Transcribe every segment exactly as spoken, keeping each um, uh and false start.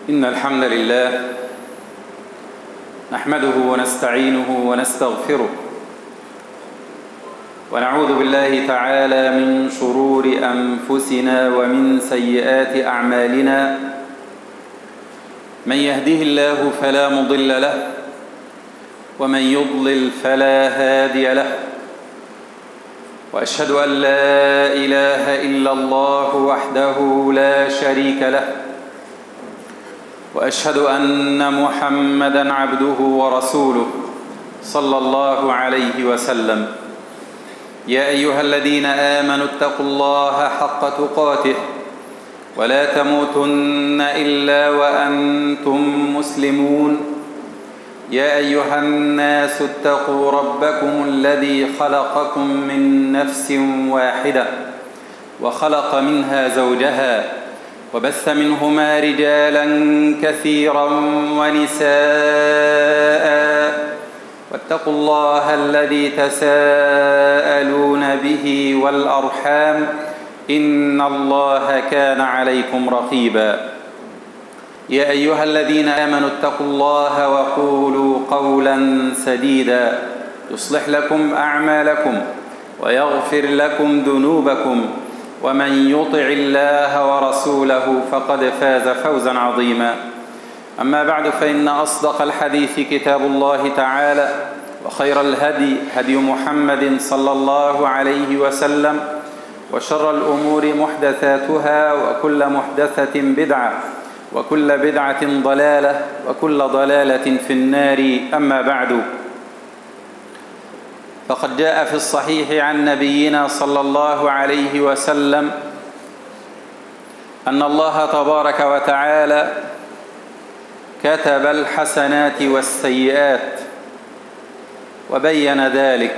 إن الحمد لله نحمده ونستعينه ونستغفره ونعوذ بالله تعالى من شرور أنفسنا ومن سيئات أعمالنا. من يهده الله فلا مضل له ومن يضلل فلا هادي له، وأشهد أن لا إله إلا الله وحده لا شريك له، وأشهد أن محمدًا عبده ورسوله صلى الله عليه وسلم. يا أيها الذين آمنوا اتقوا الله حق تقاته ولا تموتن إلا وأنتم مسلمون. يا أيها الناس اتقوا ربكم الذي خلقكم من نفس واحدة وخلق منها زوجها وبث منهما رجالا كثيرا ونساء، واتقوا الله الذي تساءلون به والأرحام إن الله كان عليكم رقيبا. يا أيها الذين آمنوا اتقوا الله وقولوا قولا سديدا يصلح لكم أعمالكم ويغفر لكم ذنوبكم، ومن يطع الله ورسوله فقد فاز فوزا عظيما. أما بعد، فإن أصدق الحديث كتاب الله تعالى، وخير الهدي هدي محمد صلى الله عليه وسلم، وشر الأمور محدثاتها، وكل محدثة بدعة، وكل بدعة ضلالة، وكل ضلالة في النار. أما بعد، فقد جاء في الصحيح عن نبينا صلى الله عليه وسلم أن الله تبارك وتعالى كتب الحسنات والسيئات وبين ذلك،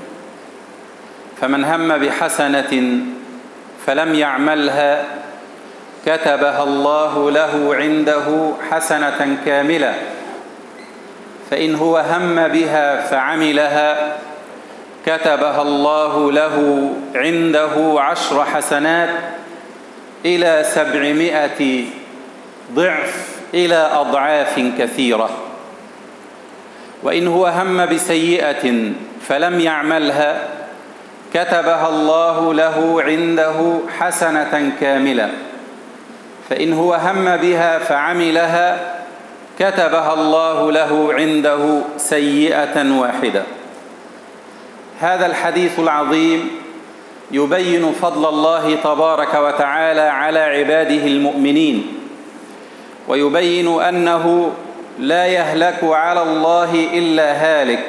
فمن هم بحسنة فلم يعملها كتبها الله له عنده حسنة كاملة، فإن هو هم بها فعملها كتبها الله له عنده عشر حسنات إلى سبعمائة ضعف إلى أضعاف كثيرة. وإن هو هم بسيئة فلم يعملها كتبها الله له عنده حسنة كاملة، فإن هو هم بها فعملها كتبها الله له عنده سيئة واحدة. هذا الحديث العظيم يبين فضل الله تبارك وتعالى على عباده المؤمنين، ويبين أنه لا يهلك على الله إلا هالك،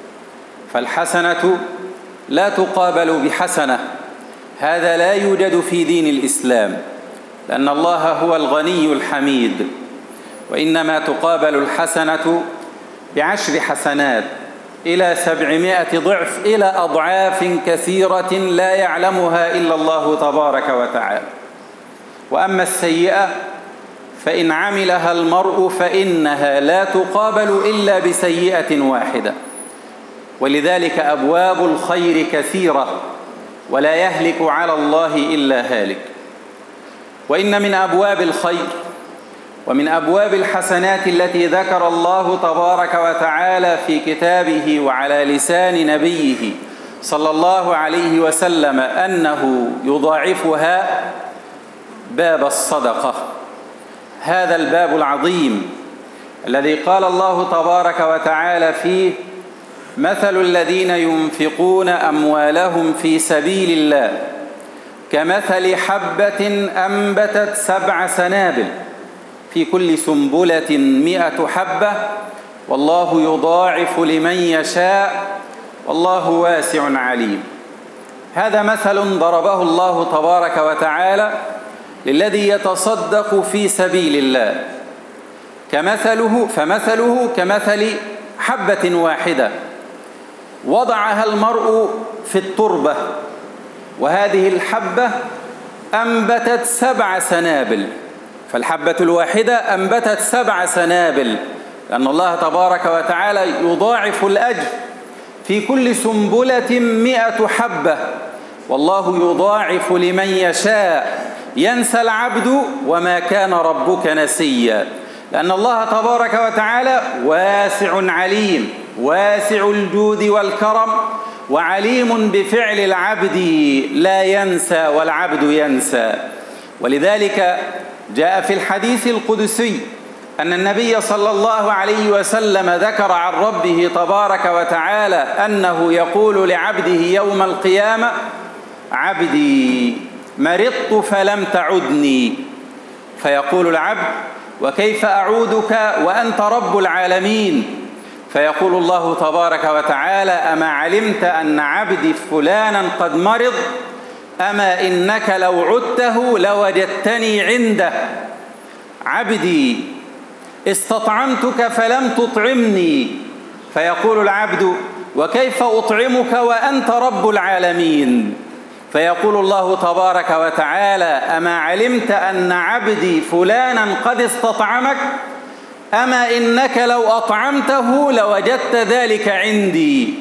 فالحسنة لا تقابل بحسنة. هذا لا يوجد في دين الإسلام، لأن الله هو الغني الحميد، وإنما تقابل الحسنة بعشر حسنات إلى سبعمائة ضعف إلى أضعاف كثيرة لا يعلمها إلا الله تبارك وتعالى. وأما السيئة فإن عملها المرء فإنها لا تقابل إلا بسيئة واحدة، ولذلك أبواب الخير كثيرة ولا يهلك على الله إلا هالك. وإن من أبواب الخير ومن أبواب الحسنات التي ذكر الله تبارك وتعالى في كتابه وعلى لسان نبيه صلى الله عليه وسلم أنه يضاعفها باب الصدقة، هذا الباب العظيم الذي قال الله تبارك وتعالى فيه: مثل الذين ينفقون أموالهم في سبيل الله كمثل حبة أنبتت سبع سنابل في كل سنبلة مئة حبة والله يضاعف لمن يشاء والله واسع عليم. هذا مثل ضربه الله تبارك وتعالى للذي يتصدق في سبيل الله، كمثله فمثله كمثل حبة واحدة وضعها المرء في التربة، وهذه الحبة أنبتت سبع سنابل، فالحبة الواحدة أنبتت سبع سنابل، لأن الله تبارك وتعالى يضاعف الأجر في كل سنبلة مئة حبة، والله يضاعف لمن يشاء. ينسى العبد وما كان ربك نسيا. لأن الله تبارك وتعالى واسع عليم، واسع الجود والكرم، وعليم بفعل العبد لا ينسى والعبد ينسى. ولذلك جاء في الحديث القدسي أن النبي صلى الله عليه وسلم ذكر عن ربه تبارك وتعالى أنه يقول لعبده يوم القيامة: عبدي مرضت فلم تعدني. فيقول العبد: وكيف أعودك وأنت رب العالمين؟ فيقول الله تبارك وتعالى: أما علمت أن عبدي فلانا قد مرض؟ أما إنك لو عدته لوجدتني عنده. عبدي استطعمتك فلم تطعمني. فيقول العبد: وكيف أطعمك وأنت رب العالمين؟ فيقول الله تبارك وتعالى: أما علمت أن عبدي فلانا قد استطعمك؟ أما إنك لو أطعمته لوجدت ذلك عندي.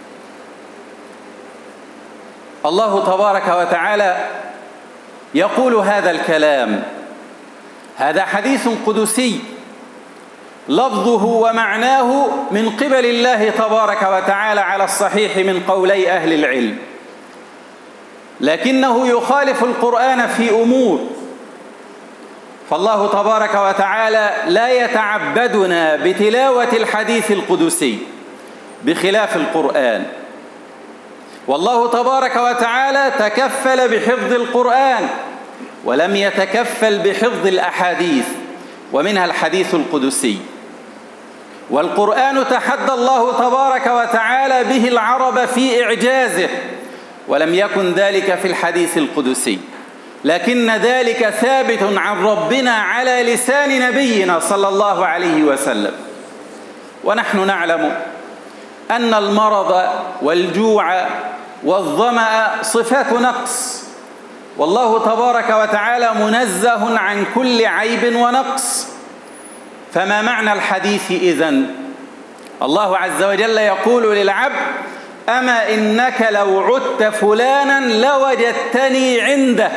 الله تبارك وتعالى يقول هذا الكلام. هذا حديث قدسي لفظه ومعناه من قبل الله تبارك وتعالى على الصحيح من قولي أهل العلم، لكنه يخالف القرآن في أمور. فالله تبارك وتعالى لا يتعبدنا بتلاوة الحديث القدسي بخلاف القرآن، والله تبارك وتعالى تكفل بحفظ القرآن ولم يتكفل بحفظ الأحاديث، ومنها الحديث القدسي. والقرآن تحدى الله تبارك وتعالى به العرب في إعجازه، ولم يكن ذلك في الحديث القدسي، لكن ذلك ثابت عن ربنا على لسان نبينا صلى الله عليه وسلم. ونحن نعلم أن المرض والجوع والظمأ صفات نقص، والله تبارك وتعالى منزه عن كل عيب ونقص. فما معنى الحديث إذن؟ الله عز وجل يقول للعبد: أما إنك لو عدت فلانا لوجدتني عنده.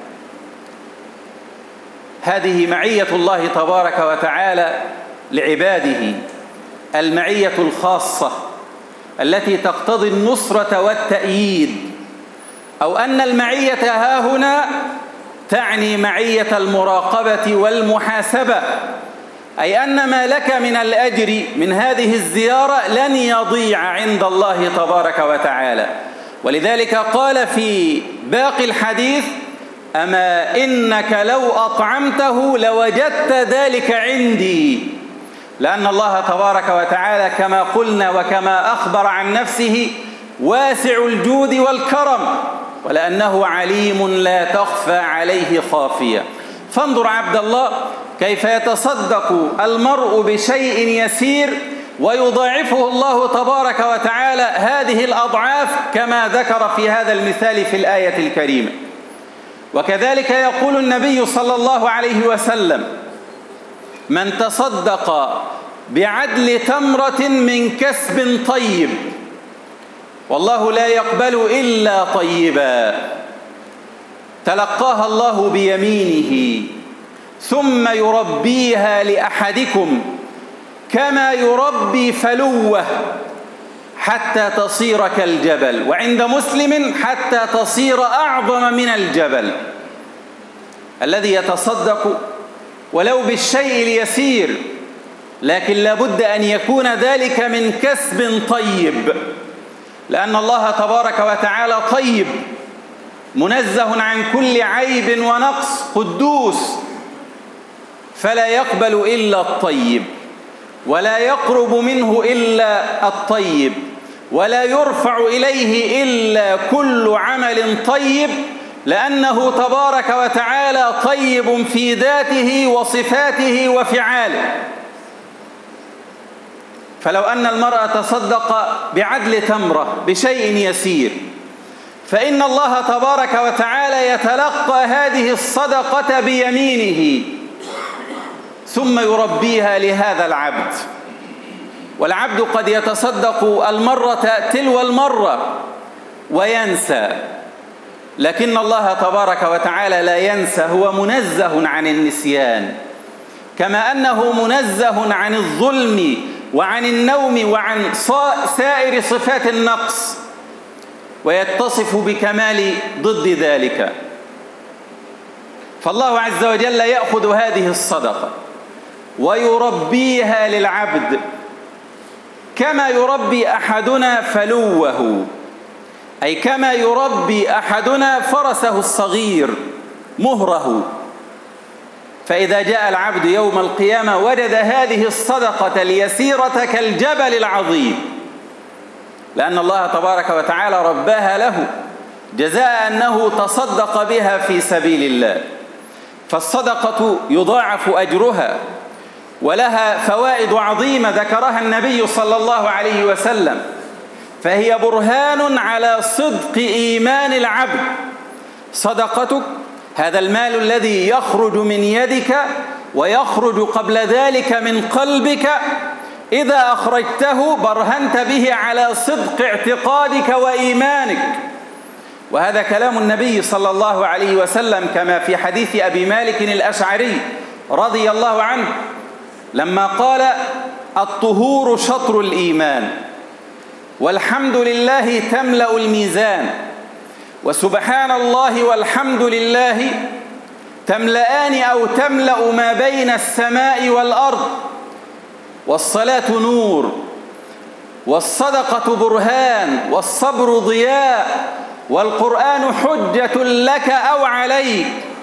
هذه معية الله تبارك وتعالى لعباده، المعية الخاصة التي تقتضي النصرة والتأييد، أو أن المعية هاهنا تعني معية المراقبة والمحاسبة، أي أن ما لك من الأجر من هذه الزيارة لن يضيع عند الله تبارك وتعالى. ولذلك قال في باقي الحديث: أما إنك لو أطعمته لوجدت ذلك عندي. لأن الله تبارك وتعالى كما قلنا وكما أخبر عن نفسه واسع الجود والكرم، ولأنه عليم لا تخفى عليه خافية. فانظر عبد الله كيف يتصدق المرء بشيء يسير ويضاعفه الله تبارك وتعالى هذه الأضعاف كما ذكر في هذا المثال في الآية الكريمة. وكذلك يقول النبي صلى الله عليه وسلم: من تصدق بعدل تمرة من كسب طيب والله لا يقبل إلا طيبا، تلقاها الله بيمينه ثم يربيها لأحدكم كما يربي فلوه حتى تصير كالجبل، وعند مسلم حتى تصير أعظم من الجبل. الذي يتصدق ولو بالشيء اليسير، لكن لابد أن يكون ذلك من كسب طيب، لأن الله تبارك وتعالى طيب منزه عن كل عيب ونقص، قدوس، فلا يقبل إلا الطيب، ولا يقرب منه إلا الطيب، ولا يرفع إليه إلا كل عمل طيب، لأنه تبارك وتعالى طيب في ذاته وصفاته وفعاله. فلو أن المرأة تصدق بعدل تمرة بشيء يسير، فإن الله تبارك وتعالى يتلقى هذه الصدقة بيمينه ثم يربيها لهذا العبد. والعبد قد يتصدق المرة تلو المرة وينسى، لكن الله تبارك وتعالى لا ينسى، هو منزه عن النسيان. كما أنه منزه عن الظلم وعن النوم وعن سائر صفات النقص، ويتصف بكمال ضد ذلك. فالله عز وجل يأخذ هذه الصدقة ويربيها للعبد كما يربي أحدنا فلوه، أي كما يربي أحدنا فرسه الصغير مهره. فإذا جاء العبد يوم القيامة وجد هذه الصدقة اليسيرة كالجبل العظيم، لأن الله تبارك وتعالى رباها له جزاء أنه تصدق بها في سبيل الله. فالصدقة يضاعف أجرها ولها فوائد عظيمة ذكرها النبي صلى الله عليه وسلم، فهي برهان على صدق إيمان العبد. صدقتك هذا المال الذي يخرج من يدك ويخرج قبل ذلك من قلبك، إذا أخرجته برهنت به على صدق اعتقادك وإيمانك. وهذا كلام النبي صلى الله عليه وسلم كما في حديث أبي مالك الأشعري رضي الله عنه لما قال: الطهور شطر الإيمان، والحمد لله تملأ الميزان، وسبحان الله والحمد لله تملأان أو تملأ ما بين السماء والأرض، والصلاة نور، والصدقة برهان، والصبر ضياء، والقرآن حجة لك أو عليك.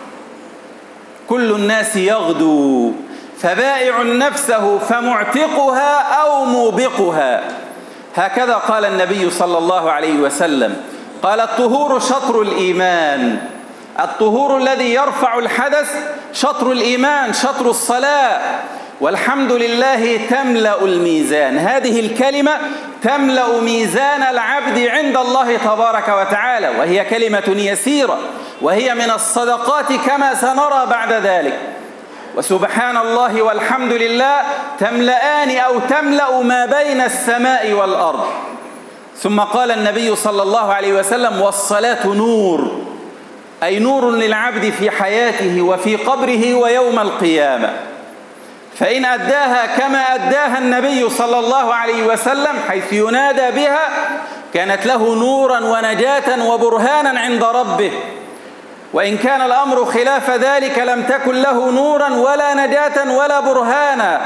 كل الناس يغدو فبائع نفسه فمعتقها أو موبقها. هكذا قال النبي صلى الله عليه وسلم، قال: الطهور شطر الإيمان. الطهور الذي يرفع الحدث شطر الإيمان، شطر الصلاة. والحمد لله تملأ الميزان، هذه الكلمة تملأ ميزان العبد عند الله تبارك وتعالى، وهي كلمة يسيرة، وهي من الصدقات كما سنرى بعد ذلك. وسبحان الله والحمد لله تملأان أو تملأ ما بين السماء والأرض. ثم قال النبي صلى الله عليه وسلم: والصلاة نور، أي نور للعبد في حياته وفي قبره ويوم القيامة. فإن أداها كما أداها النبي صلى الله عليه وسلم حيث ينادى بها كانت له نورا ونجاة وبرهانا عند ربه، وإن كان الأمر خلاف ذلك لم تكن له نورا ولا نجاة ولا برهانا.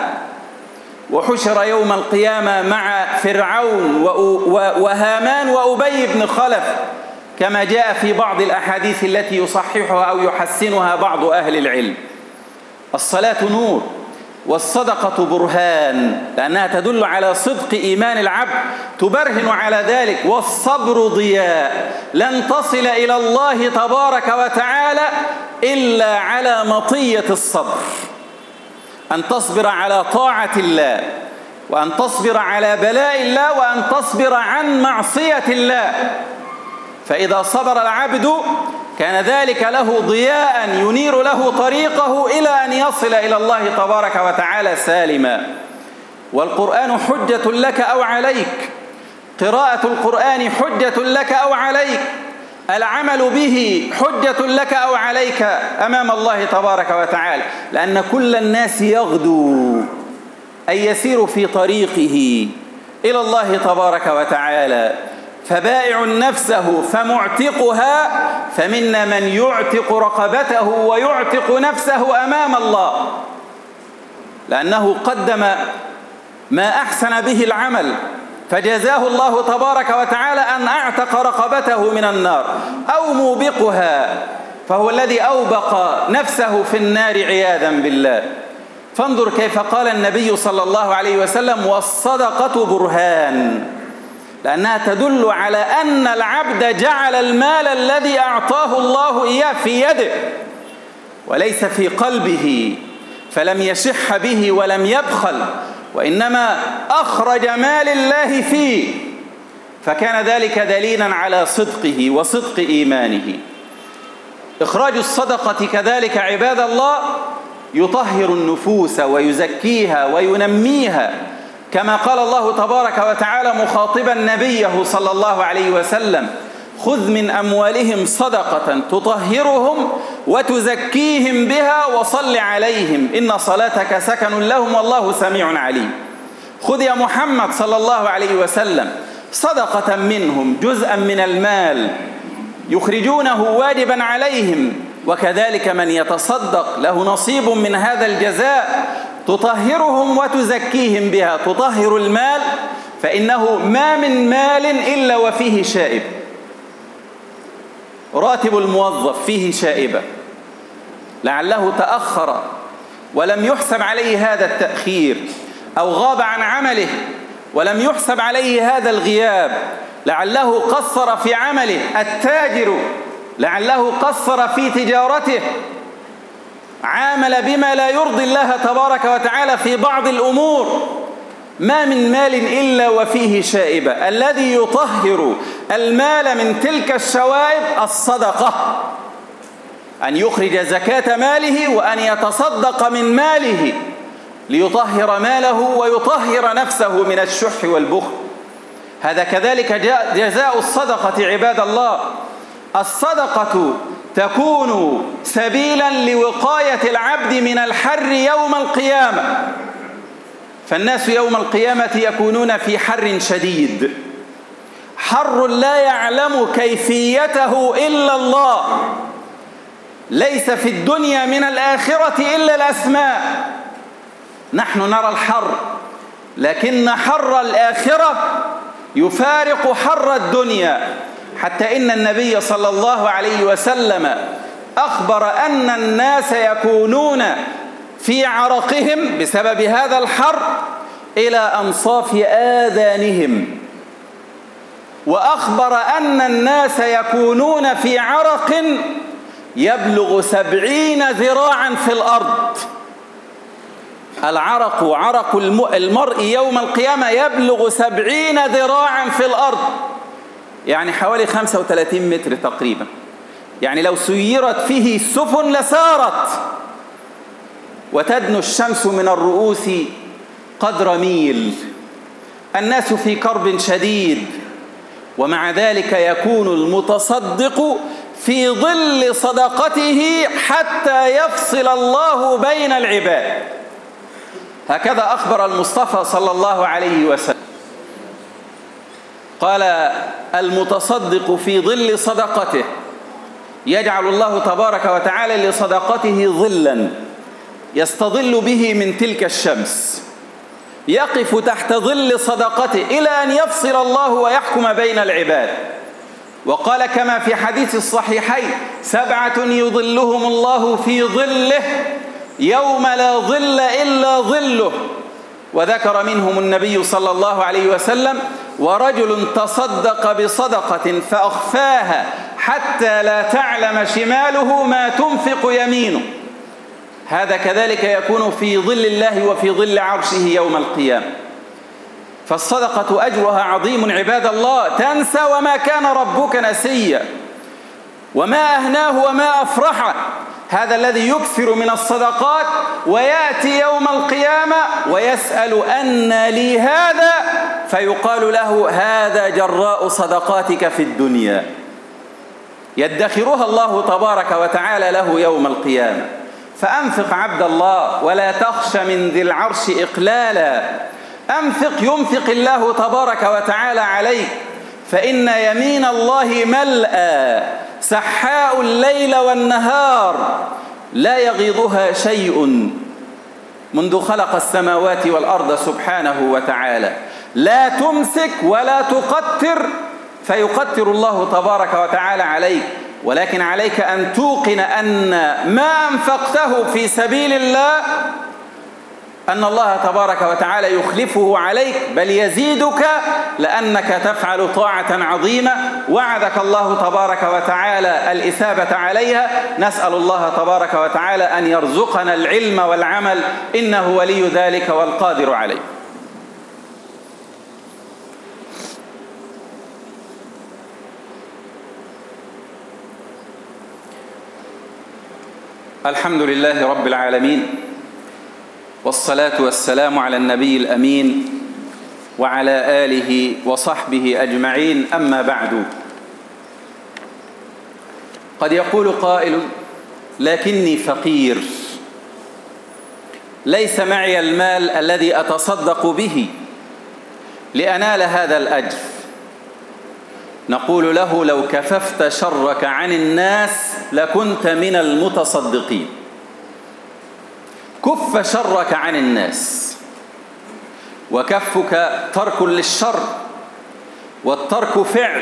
وحشر يوم القيامة مع فرعون وهامان وأبي بن خلف كما جاء في بعض الأحاديث التي يصححها أو يحسنها بعض أهل العلم. الصلاة نور، والصدقة برهان، لأنها تدل على صدق إيمان العبد، تبرهن على ذلك. والصبر ضياء، لن تصل إلى الله تبارك وتعالى إلا على مطية الصبر، أن تصبر على طاعة الله، وأن تصبر على بلاء الله، وأن تصبر عن معصية الله. فإذا صبر العبد كان ذلك له ضياء ينير له طريقه إلى أن يصل إلى الله تبارك وتعالى سالما. والقرآن حجة لك أو عليك، قراءة القرآن حجة لك أو عليك، العمل به حجة لك أو عليك أمام الله تبارك وتعالى، لأن كل الناس يغدو أي يسير في طريقه إلى الله تبارك وتعالى. فبائع نفسه فمعتقها، فمنا من يعتق رقبته ويعتق نفسه أمام الله، لأنه قدم ما أحسن به العمل فجزاه الله تبارك وتعالى أن أعتق رقبته من النار. أو موبقها، فهو الذي أوبق نفسه في النار عياذا بالله. فانظر كيف قال النبي صلى الله عليه وسلم: والصدقة برهان، لأنها تدل على أن العبد جعل المال الذي أعطاه الله إياه في يده وليس في قلبه، فلم يشح به ولم يبخل، وإنما أخرج مال الله فيه، فكان ذلك دليلا على صدقه وصدق إيمانه. إخراج الصدقة كذلك عباد الله يطهر النفوس ويزكيها وينميها، كما قال الله تبارك وتعالى مخاطبا نبيه صلى الله عليه وسلم: خذ من أموالهم صدقة تطهرهم وتزكيهم بها وصل عليهم إن صلاتك سكن لهم والله سميع عليم. خذ يا محمد صلى الله عليه وسلم صدقة منهم، جزءا من المال يخرجونه واجبا عليهم، وكذلك من يتصدق له نصيب من هذا الجزاء، تطهرهم وتزكيهم بها. تطهر المال فإنه ما من مال إلا وفيه شائب، راتب الموظف فيه شائبة لعله تأخر ولم يحسب عليه هذا التأخير، أو غاب عن عمله ولم يحسب عليه هذا الغياب، لعله قصر في عمله. التاجر لعله قصر في تجارته، عامل بما لا يرضي الله تبارك وتعالى في بعض الأمور. ما من مال إلا وفيه شائبة. الذي يطهر المال من تلك الشوائب الصدقة، أن يخرج زكاة ماله وأن يتصدق من ماله ليطهر ماله ويطهر نفسه من الشح والبخل. هذا كذلك جزاء الصدقة عباد الله. الصدقة تكون سبيلا لوقاية العبد من الحر يوم القيامة، فالناس يوم القيامة يكونون في حر شديد، حر لا يعلم كيفيته إلا الله. ليس في الدنيا من الآخرة إلا الأسماء. نحن نرى الحر، لكن حر الآخرة يفارق حر الدنيا، حتى إن النبي صلى الله عليه وسلم أخبر أن الناس يكونون في عرقهم بسبب هذا الحر إلى أنصاف آذانهم، وأخبر أن الناس يكونون في عرق يبلغ سبعين ذراعا في الأرض. العرق عرق المرء يوم القيامة يبلغ سبعين ذراعا في الأرض، يعني حوالي خمسة وثلاثين متر تقريبا. يعني لو سيرت فيه السفن لسارت. وتدنو الشمس من الرؤوس قدر ميل. الناس في كرب شديد، ومع ذلك يكون المتصدق في ظل صدقته حتى يفصل الله بين العباد. هكذا أخبر المصطفى صلى الله عليه وسلم، قال: المتصدق في ظل صدقته يجعل الله تبارك وتعالى لصدقته ظلا يستظل به من تلك الشمس، يقف تحت ظل صدقته إلى أن يفصل الله ويحكم بين العباد. وقال كما في حديث الصحيحين: سبعة يظلهم الله في ظله يوم لا ظل إلا ظله. وذكر منهم النبي صلى الله عليه وسلم: ورجل تصدق بصدقة فأخفاها حتى لا تعلم شماله ما تنفق يمينه. هذا كذلك يكون في ظل الله وفي ظل عرشه يوم القيامة. فالصدقة أجرها عظيم عباد الله. تنسى وما كان ربك نسيا، وما أهناه وما أفرحه هذا الذي يكثر من الصدقات، ويأتي يوم القيامة ويسأل: أن لي هذا؟ فيقال له: هذا جراء صدقاتك في الدنيا. يدخرها الله تبارك وتعالى له يوم القيامة. فأنفق عبد الله ولا تخش من ذي العرش إقلالا. أنفق ينفق الله تبارك وتعالى عليك، فإن يمين الله ملأى سحاء الليل والنهار لا يغيضها شيء منذ خلق السماوات والأرض سبحانه وتعالى. لا تمسك ولا تقتر فيقتر الله تبارك وتعالى عليك، ولكن عليك أن توقن أن ما أنفقته في سبيل الله أن الله تبارك وتعالى يخلفه عليك، بل يزيدك لأنك تفعل طاعة عظيمة وعدك الله تبارك وتعالى الإثابة عليها. نسأل الله تبارك وتعالى أن يرزقنا العلم والعمل، إنه ولي ذلك والقادر عليه. الحمد لله رب العالمين، والصلاة والسلام على النبي الأمين وعلى آله وصحبه أجمعين. أما بعد، قد يقول قائل: لكني فقير، ليس معي المال الذي أتصدق به لأنال هذا الأجر. نقول له: لو كففت شرك عن الناس لكنت من المتصدقين. كف شرك عن الناس، وكفك ترك للشر، والترك فعل،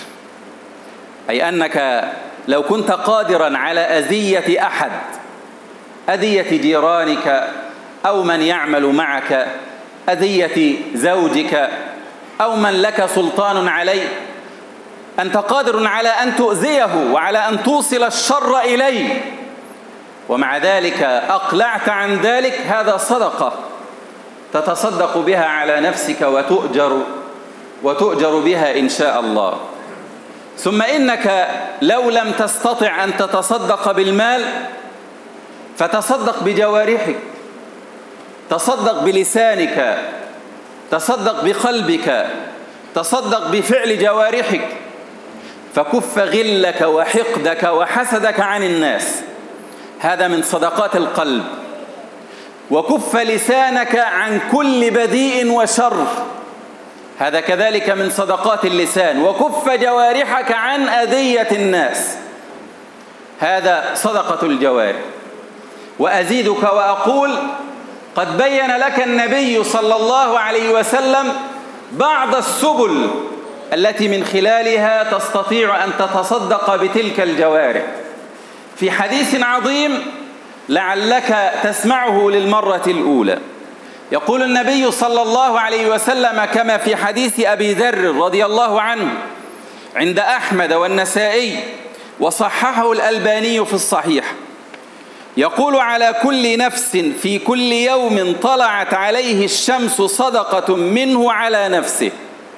أي أنك لو كنت قادرا على أذية أحد، أذية جيرانك أو من يعمل معك، أذية زوجك أو من لك سلطان عليه، أنت قادر على أن تؤذيه وعلى أن توصل الشر إليه، ومع ذلك أقلعت عن ذلك، هذا صدقة تتصدق بها على نفسك وتؤجر وتؤجر بها إن شاء الله. ثم إنك لو لم تستطع أن تتصدق بالمال فتصدق بجوارحك، تصدق بلسانك، تصدق بقلبك، تصدق بفعل جوارحك، فكف غلك وحقدك وحسدك عن الناس، هذا من صدقات القلب. وكف لسانك عن كل بذيء وشر، هذا كذلك من صدقات اللسان. وكف جوارحك عن أذية الناس، هذا صدقة الجوارح. وأزيدك وأقول: قد بين لك النبي صلى الله عليه وسلم بعض السبل التي من خلالها تستطيع أن تتصدق بتلك الجوارح. في حديث عظيم لعلك تسمعه للمرة الأولى، يقول النبي صلى الله عليه وسلم كما في حديث أبي ذر رضي الله عنه عند أحمد والنسائي وصححه الألباني في الصحيح، يقول: على كل نفس في كل يوم طلعت عليه الشمس صدقة منه على نفسه.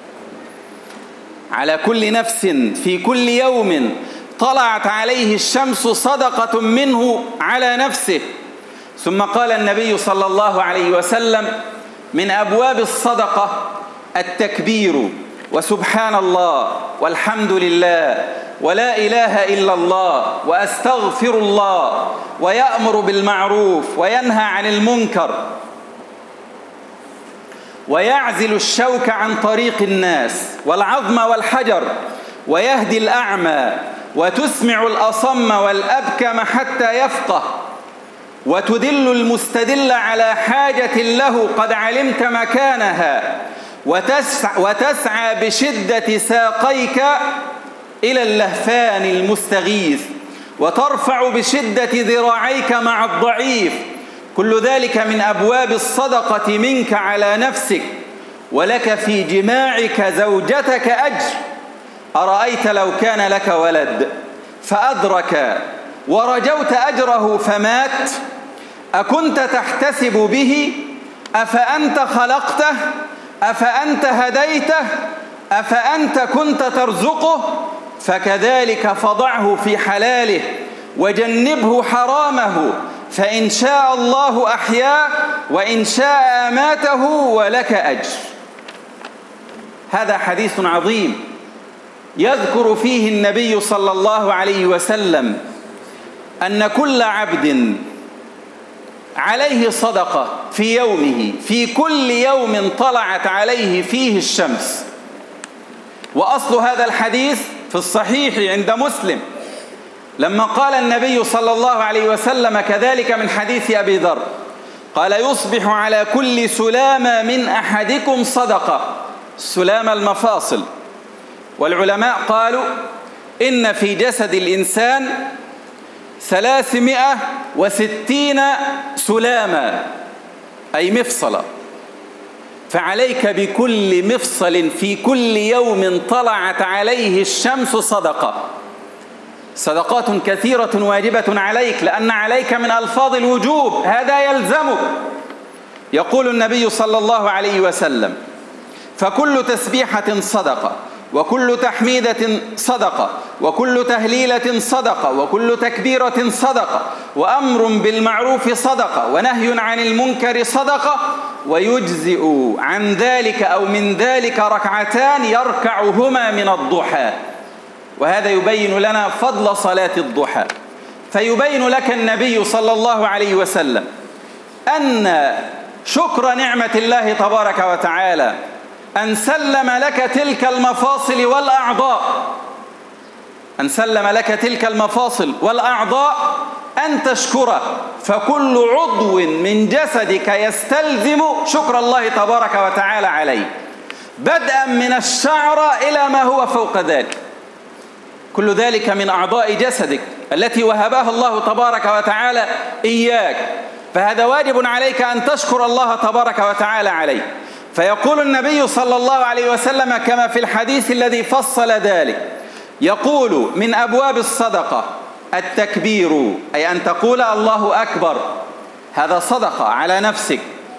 على كل نفس في كل يوم طلعت عليه الشمس صدقة منه على نفسه. ثم قال النبي صلى الله عليه وسلم: من أبواب الصدقة التكبير وسبحان الله والحمد لله ولا إله إلا الله وأستغفر الله، ويأمر بالمعروف وينهى عن المنكر، ويعزل الشوك عن طريق الناس والعظم والحجر، ويهدي الأعمى، وتسمع الأصم والأبكم حتى يفقه، وتدل المستدل على حاجة له قد علمت مكانها، وتسعى, وتسعى بشدة ساقيك إلى اللهفان المستغيث، وترفع بشدة ذراعيك مع الضعيف. كل ذلك من أبواب الصدقة منك على نفسك. ولك في جماعك زوجتك أجر. أرأيت لو كان لك ولد فأدرك ورجوت أجره فمات، أكنت تحتسب به؟ أفأنت خلقته؟ أفأنت هديته؟ أفأنت كنت ترزقه؟ فكذلك فضعه في حلاله وجنبه حرامه، فإن شاء الله أحياه وإن شاء أماته ولك أجر. هذا حديث عظيم يذكر فيه النبي صلى الله عليه وسلم أن كل عبد عليه صدقة في يومه، في كل يوم طلعت عليه فيه الشمس. وأصل هذا الحديث في الصحيح عند مسلم، لما قال النبي صلى الله عليه وسلم كذلك من حديث أبي ذر، قال: يصبح على كل سلامة من أحدكم صدقة. سلامة المفاصل. والعلماء قالوا إن في جسد الإنسان ثلاثمائة وستين سلامة، أي مفصلة، فعليك بكل مفصل في كل يوم طلعت عليه الشمس صدقة. صدقات كثيرة واجبة عليك، لأن عليك من ألفاظ الوجوب، هذا يلزمك. يقول النبي صلى الله عليه وسلم: فكل تسبيحة صدقة، وكل تحميدة صدقة، وكل تهليلة صدقة، وكل تكبيرة صدقة، وأمر بالمعروف صدقة، ونهي عن المنكر صدقة، ويجزئ عن ذلك أو من ذلك ركعتان يركعهما من الضحى. وهذا يبين لنا فضل صلاة الضحى. فيبين لك النبي صلى الله عليه وسلم أن شكر نعمة الله تبارك وتعالى أن سلم لك تلك المفاصل والأعضاء، أن سلم لك تلك المفاصل والأعضاء أن تشكره، فكل عضو من جسدك يستلزم شكر الله تبارك وتعالى عليه، بدءا من الشعر إلى ما هو فوق ذلك. كل ذلك من أعضاء جسدك التي وهبها الله تبارك وتعالى إياك، فهذا واجب عليك أن تشكر الله تبارك وتعالى عليه. فيقول النبي صلى الله عليه وسلم كما في الحديث الذي فصل ذلك، يقول من أبواب الصدقة التكبير، أي أن تقول الله أكبر، هذا صدقة على نفسك،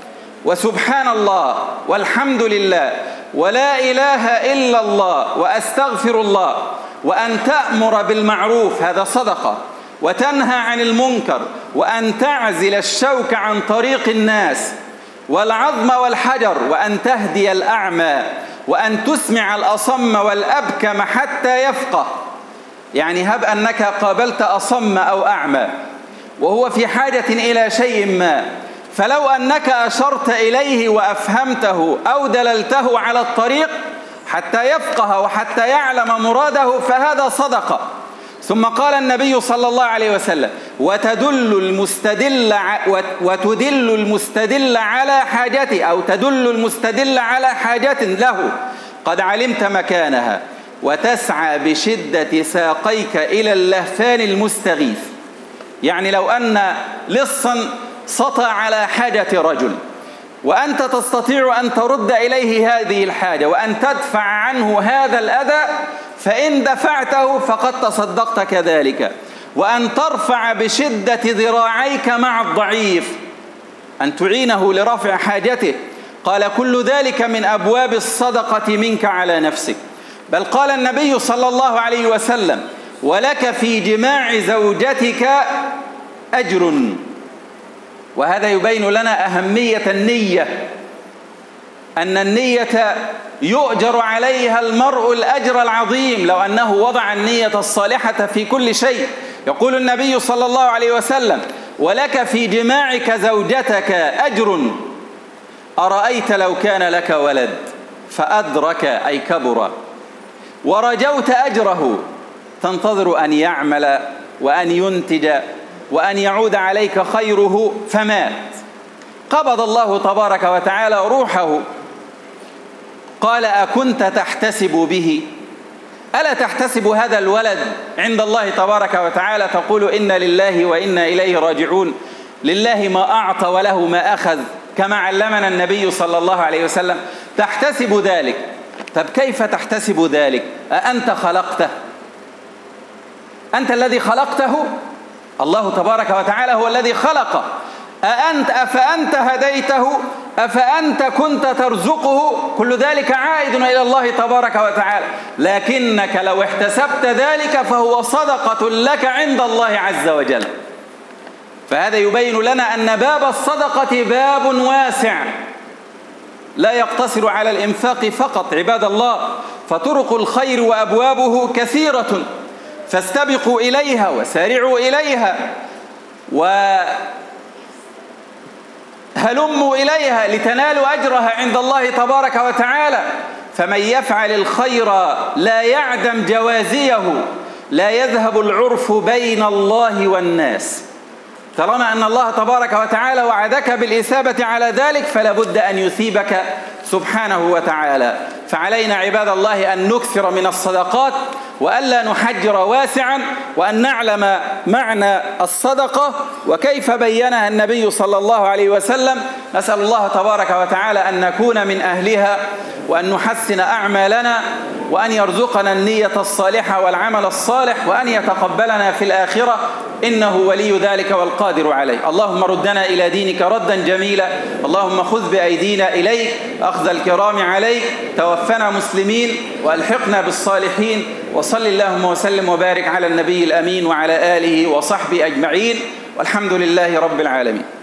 وسبحان الله والحمد لله ولا إله إلا الله وأستغفر الله، وأن تأمر بالمعروف، هذا صدقة، وتنهى عن المنكر، وأن تعزل الشوك عن طريق الناس والعظم والحجر، وأن تهدي الأعمى، وأن تسمع الأصم والأبكم حتى يفقه. يعني هب أنك قابلت أصم أو أعمى وهو في حاجة إلى شيء ما، فلو أنك أشرت إليه وأفهمته أو دللته على الطريق حتى يفقه وحتى يعلم مراده، فهذا صدقة. ثم قال النبي صلى الله عليه وسلم وتدل المستدل وتدل المستدل على حاجته، أو تدل المستدل على حاجة له قد علمت مكانها، وتسعى بشدة ساقيك إلى اللهفان المستغيث. يعني لو أن لصا سطى على حاجة رجل وأنت تستطيع أن ترد إليه هذه الحاجة وأن تدفع عنه هذا الأذى، فإن دفعته فقد تصدقت كذلك. وأن ترفع بشدة ذراعيك مع الضعيف، أن تعينه لرفع حاجته، قال كل ذلك من أبواب الصدقة منك على نفسك. بل قال النبي صلى الله عليه وسلم ولك في جماع زوجتك أجر. وهذا يبين لنا أهمية النية، أن النية يؤجر عليها المرء الأجر العظيم لو أنه وضع النية الصالحة في كل شيء. يقول النبي صلى الله عليه وسلم ولك في جماعك زوجتك أجر، أرأيت لو كان لك ولد فأدرك أي كبر ورجوت أجره، تنتظر أن يعمل وأن ينتج وأن يعود عليك خيره فمات، قبض الله تبارك وتعالى روحه. قال أكنت تحتسب به؟ ألا تحتسب هذا الولد عند الله تبارك وتعالى تقول إنا لله وإنا إليه راجعون، لله ما أعطى وله ما أخذ، كما علمنا النبي صلى الله عليه وسلم، تحتسب ذلك. طب كيف تحتسب ذلك؟ أأنت خلقته؟ أنت الذي خلقته؟ الله تبارك وتعالى هو الذي خلقه. أأنت أفأنت هديته؟ أفأنت كنت ترزقه؟ كل ذلك عائد إلى الله تبارك وتعالى، لكنك لو احتسبت ذلك فهو صدقة لك عند الله عز وجل. فهذا يبين لنا أن باب الصدقة باب واسع لا يقتصر على الإنفاق فقط عباد الله، فطرق الخير وأبوابه كثيرة، فاستبقوا إليها وسارعوا إليها وهلموا إليها لتنالوا أجرها عند الله تبارك وتعالى. فمن يفعل الخير لا يعدم جوازيه، لا يذهب العرف بين الله والناس. طالما أن الله تبارك وتعالى وعدك بالإثابة على ذلك فلا بد أن يثيبك سبحانه وتعالى. فعلينا عباد الله أن نكثر من الصدقات وألا نحجر واسعا، وأن نعلم معنى الصدقة وكيف بينها النبي صلى الله عليه وسلم. نسأل الله تبارك وتعالى أن نكون من أهلها، وأن نحسن أعمالنا، وأن يرزقنا النية الصالحة والعمل الصالح، وأن يتقبلنا في الآخرة، إنه ولي ذلك والقادر عليه. اللهم ردنا إلى دينك ردا جميلا، اللهم خذ بأيدينا إليك أخذ الكرام عليك، توفنا مسلمين وألحقنا بالصالحين. وصل اللهم وسلم وبارك على النبي الأمين وعلى آله وصحبه أجمعين، والحمد لله رب العالمين.